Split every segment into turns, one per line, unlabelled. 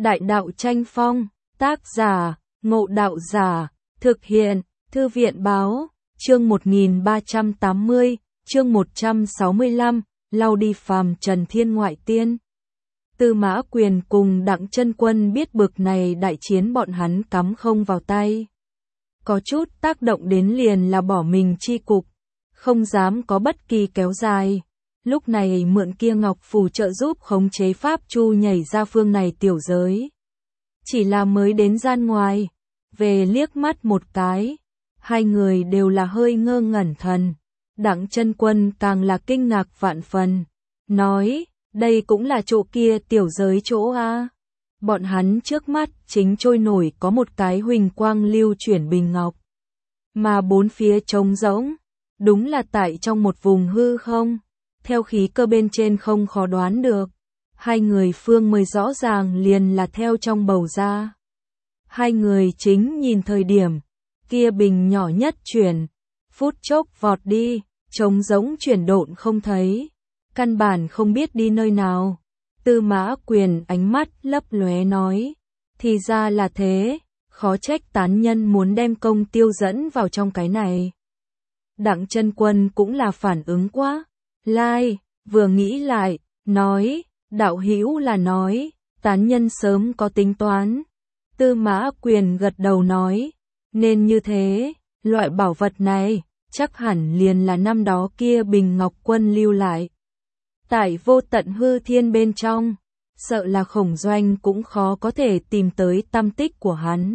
Đại đạo tranh phong, tác giả, Ngộ Đạo Giả, thực hiện, Thư viện Báo, chương 1380, chương 165, lau đi phàm trần thiên ngoại tiên. Tư Mã Quyền cùng Đặng Chân Quân biết bực này đại chiến bọn hắn cắm không vào tay. Có chút tác động đến liền là bỏ mình chi cục, không dám có bất kỳ kéo dài. Lúc này mượn kia ngọc phù trợ giúp khống chế pháp chu nhảy ra phương này tiểu giới. Chỉ là mới đến gian ngoài, về liếc mắt một cái, hai người đều là hơi ngơ ngẩn thần. Đặng Chân Quân càng là kinh ngạc vạn phần, nói, đây cũng là chỗ kia tiểu giới chỗ a. Bọn hắn trước mắt chính trôi nổi có một cái huỳnh quang lưu chuyển bình ngọc, mà bốn phía trống rỗng, đúng là tại trong một vùng hư không. Theo khí cơ bên trên không khó đoán được, hai người phương mới rõ ràng liền là theo trong bầu ra. Hai người chính nhìn thời điểm, kia bình nhỏ nhất chuyển, phút chốc vọt đi, trống rỗng chuyển độn không thấy, căn bản không biết đi nơi nào. Tư Mã Quyền ánh mắt lấp lóe nói, thì ra là thế, khó trách tán nhân muốn đem công tiêu dẫn vào trong cái này. Đặng Chân Quân cũng là phản ứng quá. Lai, vừa nghĩ lại, nói, đạo hữu là nói, tán nhân sớm có tính toán. Tư Mã Quyền gật đầu nói, nên như thế, loại bảo vật này, chắc hẳn liền là năm đó kia Bình Ngọc Quân lưu lại. Tại vô tận hư thiên bên trong, sợ là Khổng Doanh cũng khó có thể tìm tới tăm tích của hắn.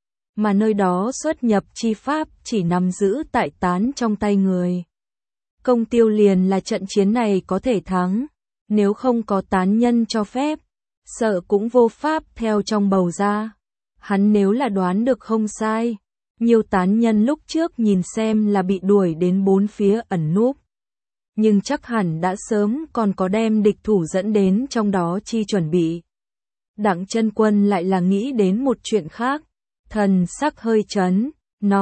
Mà nơi đó xuất nhập chi pháp chỉ nắm giữ tại tán trong tay người. Công tiêu liền là trận chiến này có thể thắng, nếu không có tán nhân cho phép, sợ cũng vô pháp theo trong bầu ra. Hắn nếu là đoán được không sai, nhiều tán nhân lúc trước nhìn xem là bị đuổi đến bốn phía ẩn núp. Nhưng chắc hẳn đã sớm còn có đem địch thủ dẫn đến trong đó chi chuẩn bị. Đặng Chân Quân lại là nghĩ đến một chuyện khác, thần sắc hơi chấn,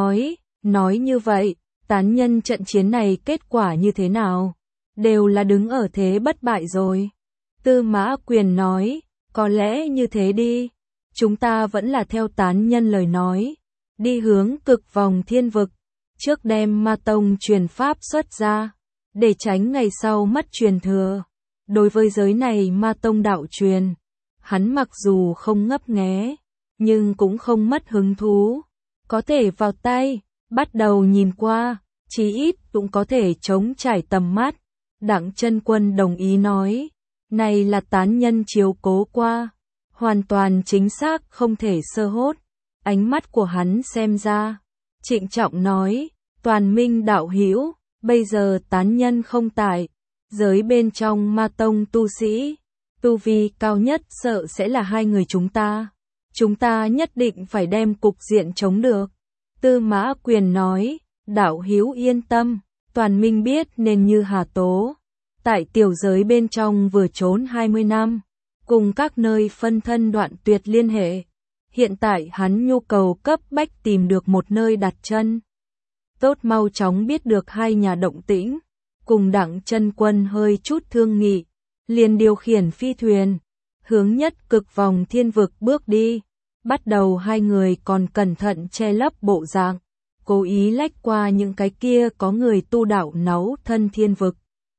nói như vậy. Tán nhân trận chiến này kết quả như thế nào? Đều là đứng ở thế bất bại rồi. Tư Mã Quyền nói, có lẽ như thế đi. Chúng ta vẫn là theo tán nhân lời nói. Đi hướng cực vòng thiên vực. Trước đem ma tông truyền pháp xuất ra. Để tránh ngày sau mất truyền thừa. Đối với giới này ma tông đạo truyền. Hắn mặc dù không ngấp nghé. Nhưng cũng không mất hứng thú. Có thể vào tay. Bắt đầu nhìn qua, chí ít cũng có thể chống trải tầm mắt. Đặng Chân Quân đồng ý nói, này là tán nhân chiếu cố qua, hoàn toàn chính xác không thể sơ hốt. Ánh mắt của hắn xem ra, trịnh trọng nói, Toàn Minh đạo hữu, bây giờ tán nhân không tại, giới bên trong ma tông tu sĩ, tu vi cao nhất sợ sẽ là hai người chúng ta. Chúng ta nhất định phải đem cục diện chống được. Tư Mã Quyền nói, đạo hữu yên tâm, Toàn Minh biết nên như Hà Tố. Tại tiểu giới bên trong vừa trốn 20 năm, cùng các nơi phân thân đoạn tuyệt liên hệ. Hiện tại hắn nhu cầu cấp bách tìm được một nơi đặt chân. Tốt mau chóng biết được hai nhà động tĩnh, cùng Đặng Chân Quân hơi chút thương nghị, liền điều khiển phi thuyền, hướng nhất cực vòng thiên vực bước đi. Bắt đầu hai người còn cẩn thận che lấp bộ dạng, cố ý lách qua những cái kia có người tu đạo náu thân thiên vực.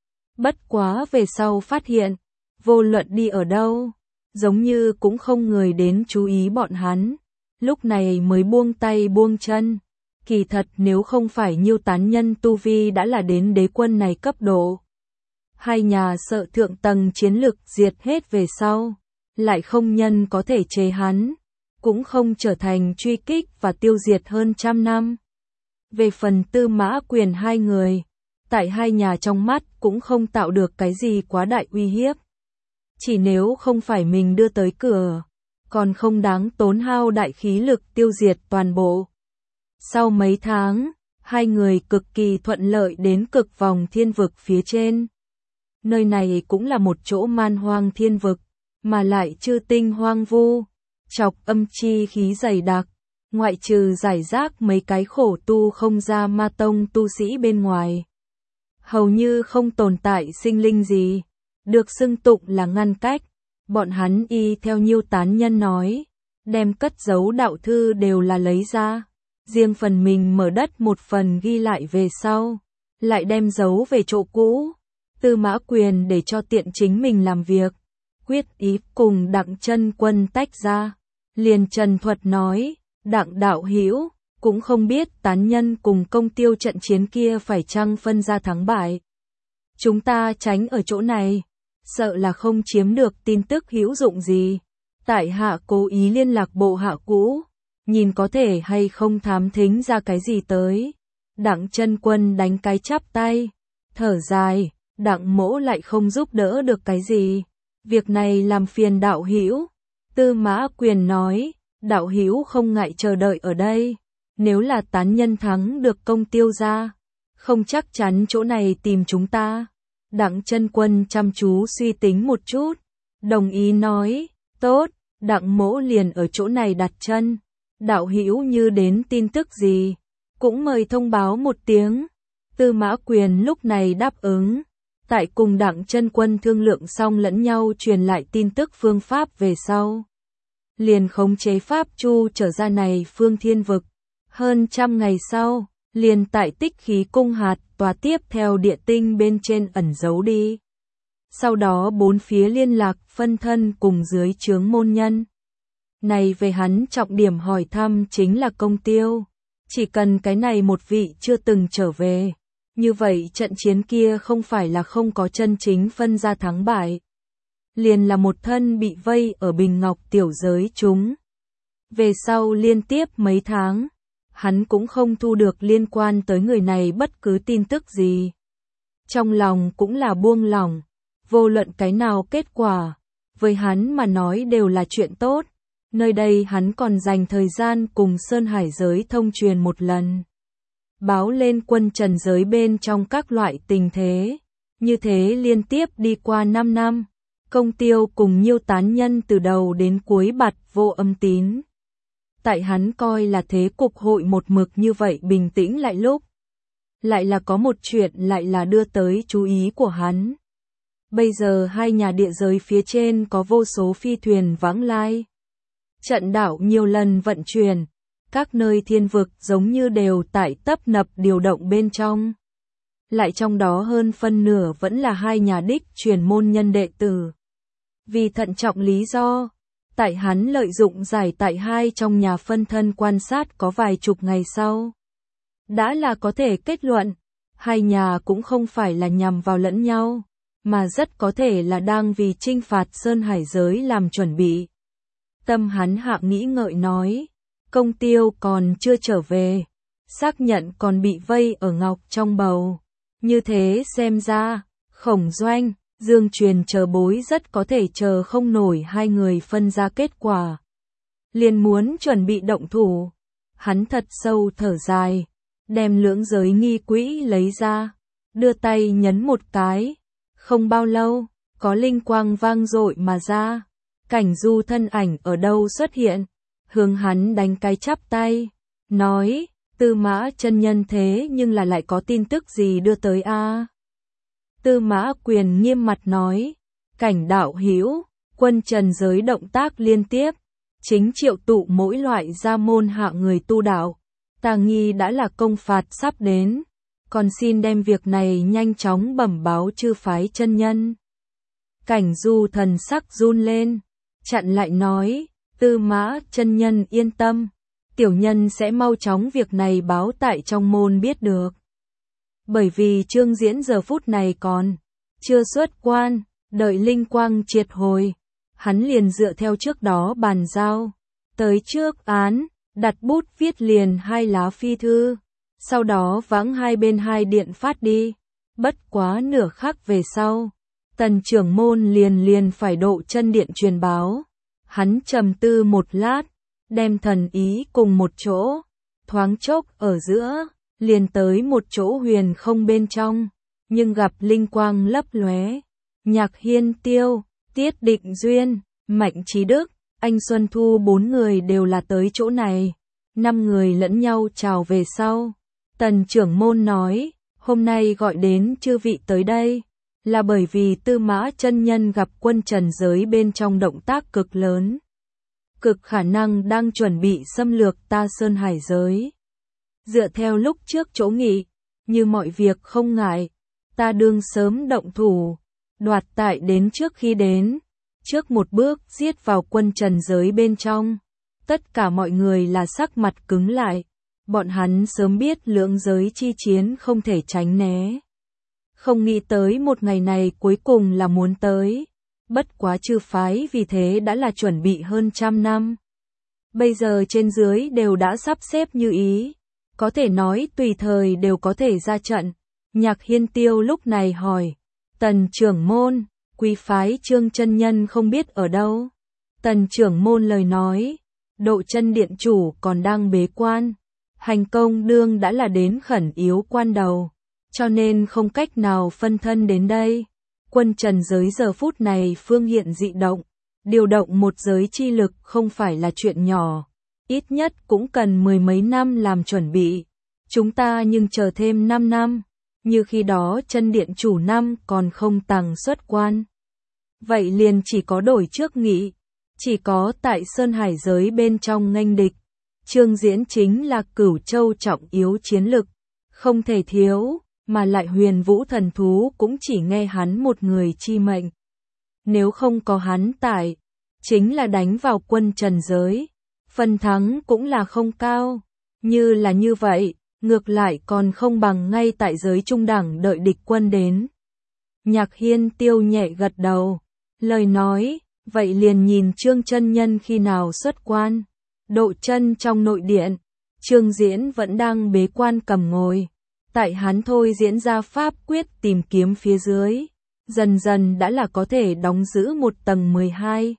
Bất quá về sau phát hiện, vô luận đi ở đâu, giống như cũng không người đến chú ý bọn hắn, lúc này mới buông tay buông chân. Kỳ thật nếu không phải nhiêu tán nhân tu vi đã là đến đế quân này cấp độ. Hai nhà sợ thượng tầng chiến lực diệt hết về sau, lại không nhân có thể chế hắn. Cũng không trở thành truy kích và tiêu diệt hơn trăm năm. Về phần Tư Mã Quyền hai người, tại hai nhà trong mắt cũng không tạo được cái gì quá đại uy hiếp. Chỉ nếu không phải mình đưa tới cửa, còn không đáng tốn hao đại khí lực tiêu diệt toàn bộ. Sau mấy tháng, hai người cực kỳ thuận lợi đến cực vòng thiên vực phía trên. Nơi này cũng là một chỗ man hoang thiên vực, mà lại chư tinh hoang vu. Chọc âm chi khí dày đặc, ngoại trừ giải rác mấy cái khổ tu không ra ma tông tu sĩ bên ngoài. Hầu như không tồn tại sinh linh gì, được xưng tụng là ngăn cách, Bọn hắn y theo Nhiêu tán nhân nói, đem cất giấu đạo thư đều là lấy ra, riêng phần mình mở đất một phần ghi lại về sau, lại đem giấu về chỗ cũ. Tư Mã Quyền để cho tiện chính mình làm việc, quyết ý cùng Đặng Chân Quân tách ra. Liền trần thuật nói, Đặng đạo hữu cũng không biết tán nhân cùng Công Tiêu trận chiến kia phải chăng phân ra thắng bại. Chúng ta tránh ở chỗ này, sợ là không chiếm được tin tức hữu dụng gì. Tại hạ cố ý liên lạc bộ hạ cũ, nhìn có thể hay không thám thính ra cái gì tới. Đặng Chân Quân đánh cái chắp tay, thở dài, Đặng mỗ lại không giúp đỡ được cái gì. Việc này làm phiền đạo hữu. Tư Mã Quyền nói, đạo hữu không ngại chờ đợi ở đây. Nếu là tán nhân thắng được Công Tiêu ra, không chắc chắn chỗ này tìm chúng ta. Đặng Chân Quân chăm chú suy tính một chút, đồng ý nói, tốt, Đặng mỗ liền ở chỗ này đặt chân. Đạo hữu như đến tin tức gì, cũng mời thông báo một tiếng. Tư Mã Quyền lúc này đáp ứng. Tại cùng Đặng Chân Quân thương lượng xong lẫn nhau truyền lại tin tức phương pháp về sau. Liền khống chế pháp chu trở ra này phương thiên vực. Hơn 100 ngày sau, liền tại Tích Khí Cung hạt tòa tiếp theo địa tinh bên trên ẩn giấu đi. Sau đó bốn phía liên lạc phân thân cùng dưới trướng môn nhân. Này về hắn trọng điểm hỏi thăm chính là Công Tiêu. Chỉ cần cái này một vị chưa từng trở về. Như vậy trận chiến kia không phải là không có chân chính phân ra thắng bại. Liền là một thân bị vây ở Bình Ngọc tiểu giới chúng. Về sau liên tiếp mấy tháng, hắn cũng không thu được liên quan tới người này bất cứ tin tức gì. Trong lòng cũng là buông lỏng, vô luận cái nào kết quả, với hắn mà nói đều là chuyện tốt. Nơi đây hắn còn dành thời gian cùng Sơn Hải giới thông truyền một lần. Báo lên quân trần giới bên trong các loại tình thế. Như thế liên tiếp đi qua 5 năm. Công Tiêu cùng Nhiêu tán nhân từ đầu đến cuối bặt vô âm tín. Tại hắn coi là thế cục hội một mực như vậy bình tĩnh lại lúc. Lại là có một chuyện lại là đưa tới chú ý của hắn. Bây giờ hai nhà địa giới phía trên có vô số phi thuyền vãng lai. Trận đảo nhiều lần vận chuyển. Các nơi thiên vực giống như đều tại tấp nập điều động bên trong. Lại trong đó hơn phân nửa vẫn là hai nhà đích truyền môn nhân đệ tử. Vì thận trọng lý do, tại hắn lợi dụng giải tại hai trong nhà phân thân quan sát có vài chục ngày sau. Đã là có thể kết luận, hai nhà cũng không phải là nhằm vào lẫn nhau, mà rất có thể là đang vì chinh phạt Sơn Hải giới làm chuẩn bị. Tâm hắn hạ nghĩ ngợi nói, Công Tiêu còn chưa trở về, xác nhận còn bị vây ở Ngọc trong bầu. Như thế xem ra, Khổng Doanh, Dương Truyền chờ bối rất có thể chờ không nổi hai người phân ra kết quả. Liền muốn chuẩn bị động thủ. Hắn thật sâu thở dài, đem lưỡng giới nghi quỹ lấy ra, đưa tay nhấn một cái. Không bao lâu, có linh quang vang dội mà ra. Cảnh Du thân ảnh ở đâu xuất hiện, hướng hắn đánh cái chắp tay, nói, Tư Mã chân nhân thế nhưng là lại có tin tức gì đưa tới a? Tư Mã Quyền nghiêm mặt nói, Cảnh đạo hữu, quân trần giới động tác liên tiếp, chính triệu tụ mỗi loại gia môn hạ người tu đạo, ta nghi đã là công phạt sắp đến, còn xin đem việc này nhanh chóng bẩm báo chư phái chân nhân. Cảnh Du thần sắc run lên, chặn lại nói, Tư Mã chân nhân yên tâm, tiểu nhân sẽ mau chóng việc này báo tại trong môn biết được. Bởi vì Trương Diễn giờ phút này còn chưa xuất quan, đợi linh quang triệt hồi, hắn liền dựa theo trước đó bàn giao, tới trước án, đặt bút viết liền 2 lá phi thư, sau đó vãng hai bên hai điện phát đi. Bất quá nửa khắc về sau, Tần trưởng môn liền phải độ chân điện truyền báo. Hắn trầm tư một lát, đem thần ý cùng một chỗ, thoáng chốc ở giữa, liền tới một chỗ huyền không bên trong, nhưng gặp linh quang lấp lóe. Nhạc Hiên Tiêu, Tiết Định Duyên, Mạnh Trí Đức, Anh Xuân Thu 4 người đều là tới chỗ này. 5 người lẫn nhau chào về sau. Tần trưởng môn nói, hôm nay gọi đến chư vị tới đây, là bởi vì Tư Mã chân nhân gặp quân trần giới bên trong động tác cực lớn. Cực khả năng đang chuẩn bị xâm lược ta Sơn Hải giới. Dựa theo lúc trước chỗ nghị, như mọi việc không ngại, ta đương sớm động thủ, đoạt tại đến trước khi đến, trước một bước giết vào quân trần giới bên trong. Tất cả mọi người là sắc mặt cứng lại, bọn hắn sớm biết lưỡng giới chi chiến không thể tránh né. Không nghĩ tới một ngày này cuối cùng là muốn tới, bất quá chư phái vì thế đã là chuẩn bị hơn 100 năm. Bây giờ trên dưới đều đã sắp xếp như ý, có thể nói tùy thời đều có thể ra trận. Nhạc Hiên Tiêu lúc này hỏi, Tần trưởng môn, quý phái Trương chân nhân không biết ở đâu. Tần trưởng môn lời nói, Độ Chân điện chủ còn đang bế quan, hành công đương đã là đến khẩn yếu quan đầu, cho nên không cách nào phân thân đến đây. Quân trần giới giờ phút này phương hiện dị động, điều động một giới chi lực không phải là chuyện nhỏ, ít nhất cũng cần 10 mấy năm làm chuẩn bị. Chúng ta nhưng chờ thêm 5 năm, như khi đó Chân điện chủ năm còn không tàng xuất quan. Vậy liền chỉ có đổi trước nghị, chỉ có tại Sơn Hải giới bên trong nghênh địch. Trương Diễn chính là Cửu Châu trọng yếu chiến lực, không thể thiếu, mà lại Huyền Vũ thần thú cũng chỉ nghe hắn một người chi mệnh. Nếu không có hắn tại, chính là đánh vào quân trần giới, phần thắng cũng là không cao. Như là như vậy, ngược lại còn không bằng ngay tại giới trung đẳng đợi địch quân đến. Nhạc Hiên Tiêu nhẹ gật đầu, lời nói, vậy liền nhìn Trương chân nhân khi nào xuất quan. Độ Chân trong nội điện, Trương Diễn vẫn đang bế quan cầm ngồi, tại hắn thôi diễn ra pháp quyết tìm kiếm phía dưới, dần dần đã là có thể đóng giữ một tầng 12.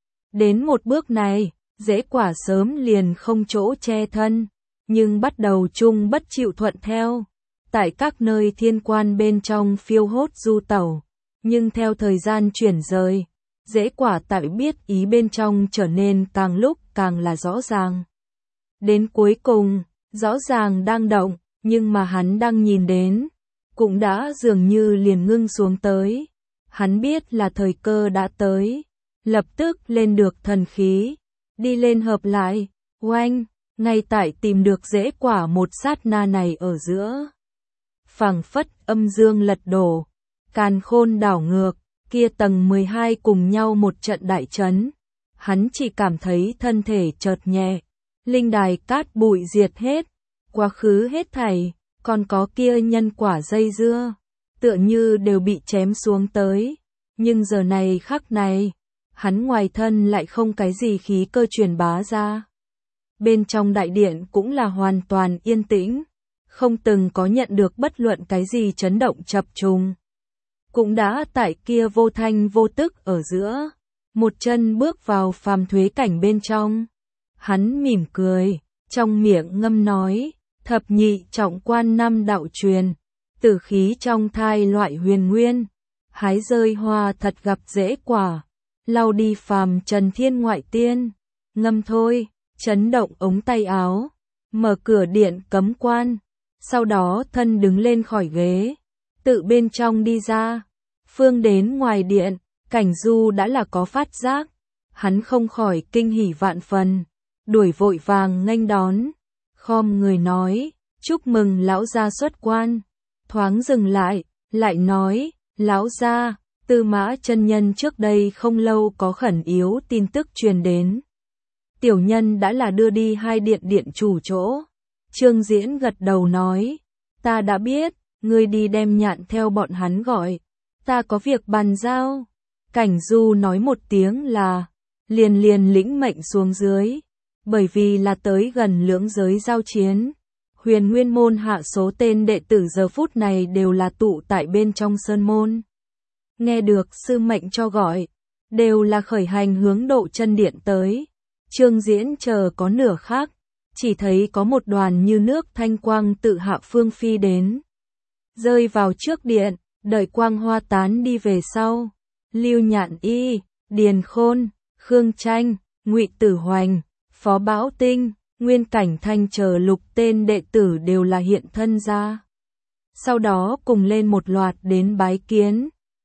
Đến một bước này, dễ quả sớm liền không chỗ che thân, nhưng bắt đầu chung bất chịu thuận theo, tại các nơi thiên quan bên trong phiêu hốt du tẩu, nhưng theo thời gian chuyển rời, dễ quả tại biết ý bên trong trở nên càng lúc càng là rõ ràng. Đến cuối cùng, rõ ràng đang động, nhưng mà hắn đang nhìn đến, cũng đã dường như liền ngưng xuống tới. Hắn biết là thời cơ đã tới, lập tức lên được thần khí, đi lên hợp lại, oanh, ngay tại tìm được dễ quả một sát na này ở giữa. Phảng phất âm dương lật đổ, càn khôn đảo ngược, kia tầng 12 cùng nhau một trận đại chấn. Hắn chỉ cảm thấy thân thể chợt nhẹ, linh đài cát bụi diệt hết, quá khứ hết thảy, còn có kia nhân quả dây dưa, tựa như đều bị chém xuống tới. Nhưng giờ này khắc này, hắn ngoài thân lại không cái gì khí cơ truyền bá ra. Bên trong đại điện cũng là hoàn toàn yên tĩnh, không từng có nhận được bất luận cái gì chấn động chập trùng. Cũng đã tại kia vô thanh vô tức ở giữa, một chân bước vào phàm thuế cảnh bên trong. Hắn mỉm cười, trong miệng ngâm nói, thập nhị trọng quan năm đạo truyền, tử khí trong thai loại huyền nguyên, hái rơi hoa thật gặp dễ quả, lau đi phàm trần thiên ngoại tiên, ngâm thôi, chấn động ống tay áo, mở cửa điện cấm quan, sau đó thân đứng lên khỏi ghế, tự bên trong đi ra. Phương đến ngoài điện, Cảnh Du đã là có phát giác, hắn không khỏi kinh hỉ vạn phần, đuổi vội vàng nghênh đón, khom người nói, chúc mừng lão gia xuất quan, thoáng dừng lại, lại nói, lão gia, Tư Mã chân nhân trước đây không lâu có khẩn yếu tin tức truyền đến. Tiểu nhân đã là đưa đi hai điện chủ chỗ. Trương Diễn gật đầu nói, ta đã biết, ngươi đi đem Nhạn theo bọn hắn gọi. Ta có việc bàn giao. Cảnh Du nói một tiếng là, liền lĩnh mệnh xuống dưới, bởi vì là tới gần lưỡng giới giao chiến. Huyền Nguyên môn hạ số tên đệ tử giờ phút này đều là tụ tại bên trong sơn môn. Nghe được sư mệnh cho gọi, đều là khởi hành hướng Độ Chân điện tới. Trương Diễn chờ có nửa khác, chỉ thấy có một đoàn như nước thanh quang tự hạ phương phi đến, rơi vào trước điện. Đợi quang hoa tán đi về sau, Lưu Nhạn Y, Điền Khôn, Khương Tranh, Ngụy Tử Hoành, Phó Bảo Tinh, Nguyên Cảnh Thanh chờ lục tên đệ tử đều là hiện thân ra. Sau đó cùng lên một loạt đến bái kiến,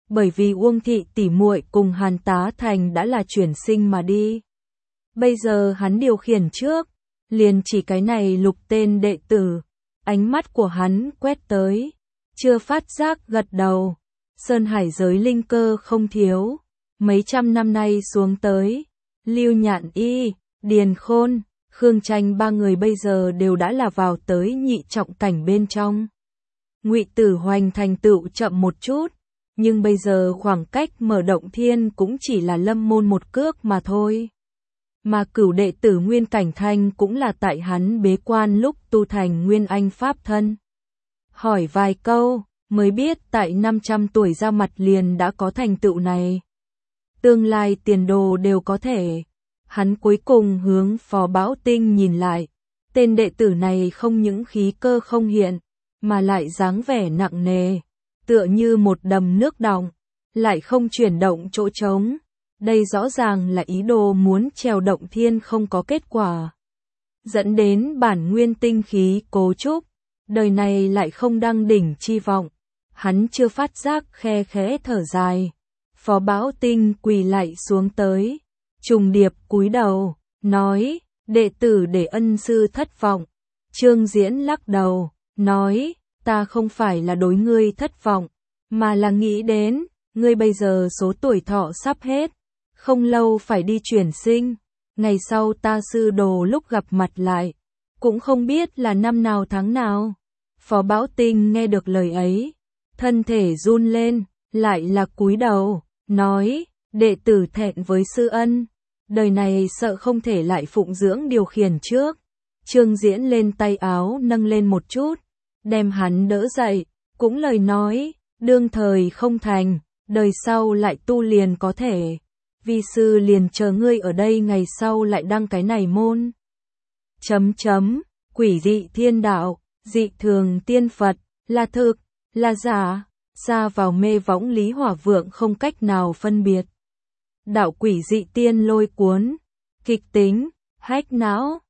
bởi vì Uông thị tỷ muội cùng Hàn Tá Thành đã là chuyển sinh mà đi. Bây giờ hắn điều khiển trước, liền chỉ cái này Lục tên đệ tử, ánh mắt của hắn quét tới, chưa phát giác gật đầu. Sơn Hải giới linh cơ không thiếu, mấy trăm năm nay xuống tới, Lưu Nhạn Y, Điền Khôn, Khương Tranh ba người bây giờ đều đã là vào tới nhị trọng cảnh bên trong. Ngụy Tử Hoành thành tựu chậm một chút, nhưng bây giờ khoảng cách mở động thiên cũng chỉ là lâm môn một cước mà thôi. Mà Cửu đệ tử Nguyên Cảnh Thanh cũng là tại hắn bế quan lúc tu thành Nguyên Anh Pháp thân. Hỏi vài câu, mới biết tại 500 tuổi ra mặt liền đã có thành tựu này. Tương lai tiền đồ đều có thể. Hắn cuối cùng hướng Phó Bão Tinh nhìn lại. Tên đệ tử này không những khí cơ không hiện, mà lại dáng vẻ nặng nề, tựa như một đầm nước đọng, lại không chuyển động chỗ trống. Đây rõ ràng là ý đồ muốn trèo động thiên không có kết quả, dẫn đến bản nguyên tinh khí cố trúc, đời này lại không đăng đỉnh chi vọng. Hắn chưa phát giác khe khẽ thở dài. Phó Bão Tinh quỳ lạy xuống tới, trùng điệp cúi đầu, nói, đệ tử để ân sư thất vọng. Trương Diễn lắc đầu, nói, ta không phải là đối ngươi thất vọng, mà là nghĩ đến, ngươi bây giờ số tuổi thọ sắp hết, không lâu phải đi chuyển sinh, ngày sau ta sư đồ lúc gặp mặt lại, cũng không biết là năm nào tháng nào. Phó Bão Tinh nghe được lời ấy, thân thể run lên, lại là cúi đầu, nói, đệ tử thẹn với sư ân, đời này sợ không thể lại phụng dưỡng điều khiển trước. Trương Diễn lên tay áo nâng lên một chút, đem hắn đỡ dậy, cũng lời nói, đương thời không thành, đời sau lại tu liền có thể. Vi sư liền chờ ngươi ở đây ngày sau lại đăng cái này môn. Quỷ dị thiên đạo, dị thường tiên Phật, là thực, là giả, xa vào mê võng Lý Hỏa Vượng không cách nào phân biệt. Đạo quỷ dị tiên lôi cuốn, kịch tính, hách não,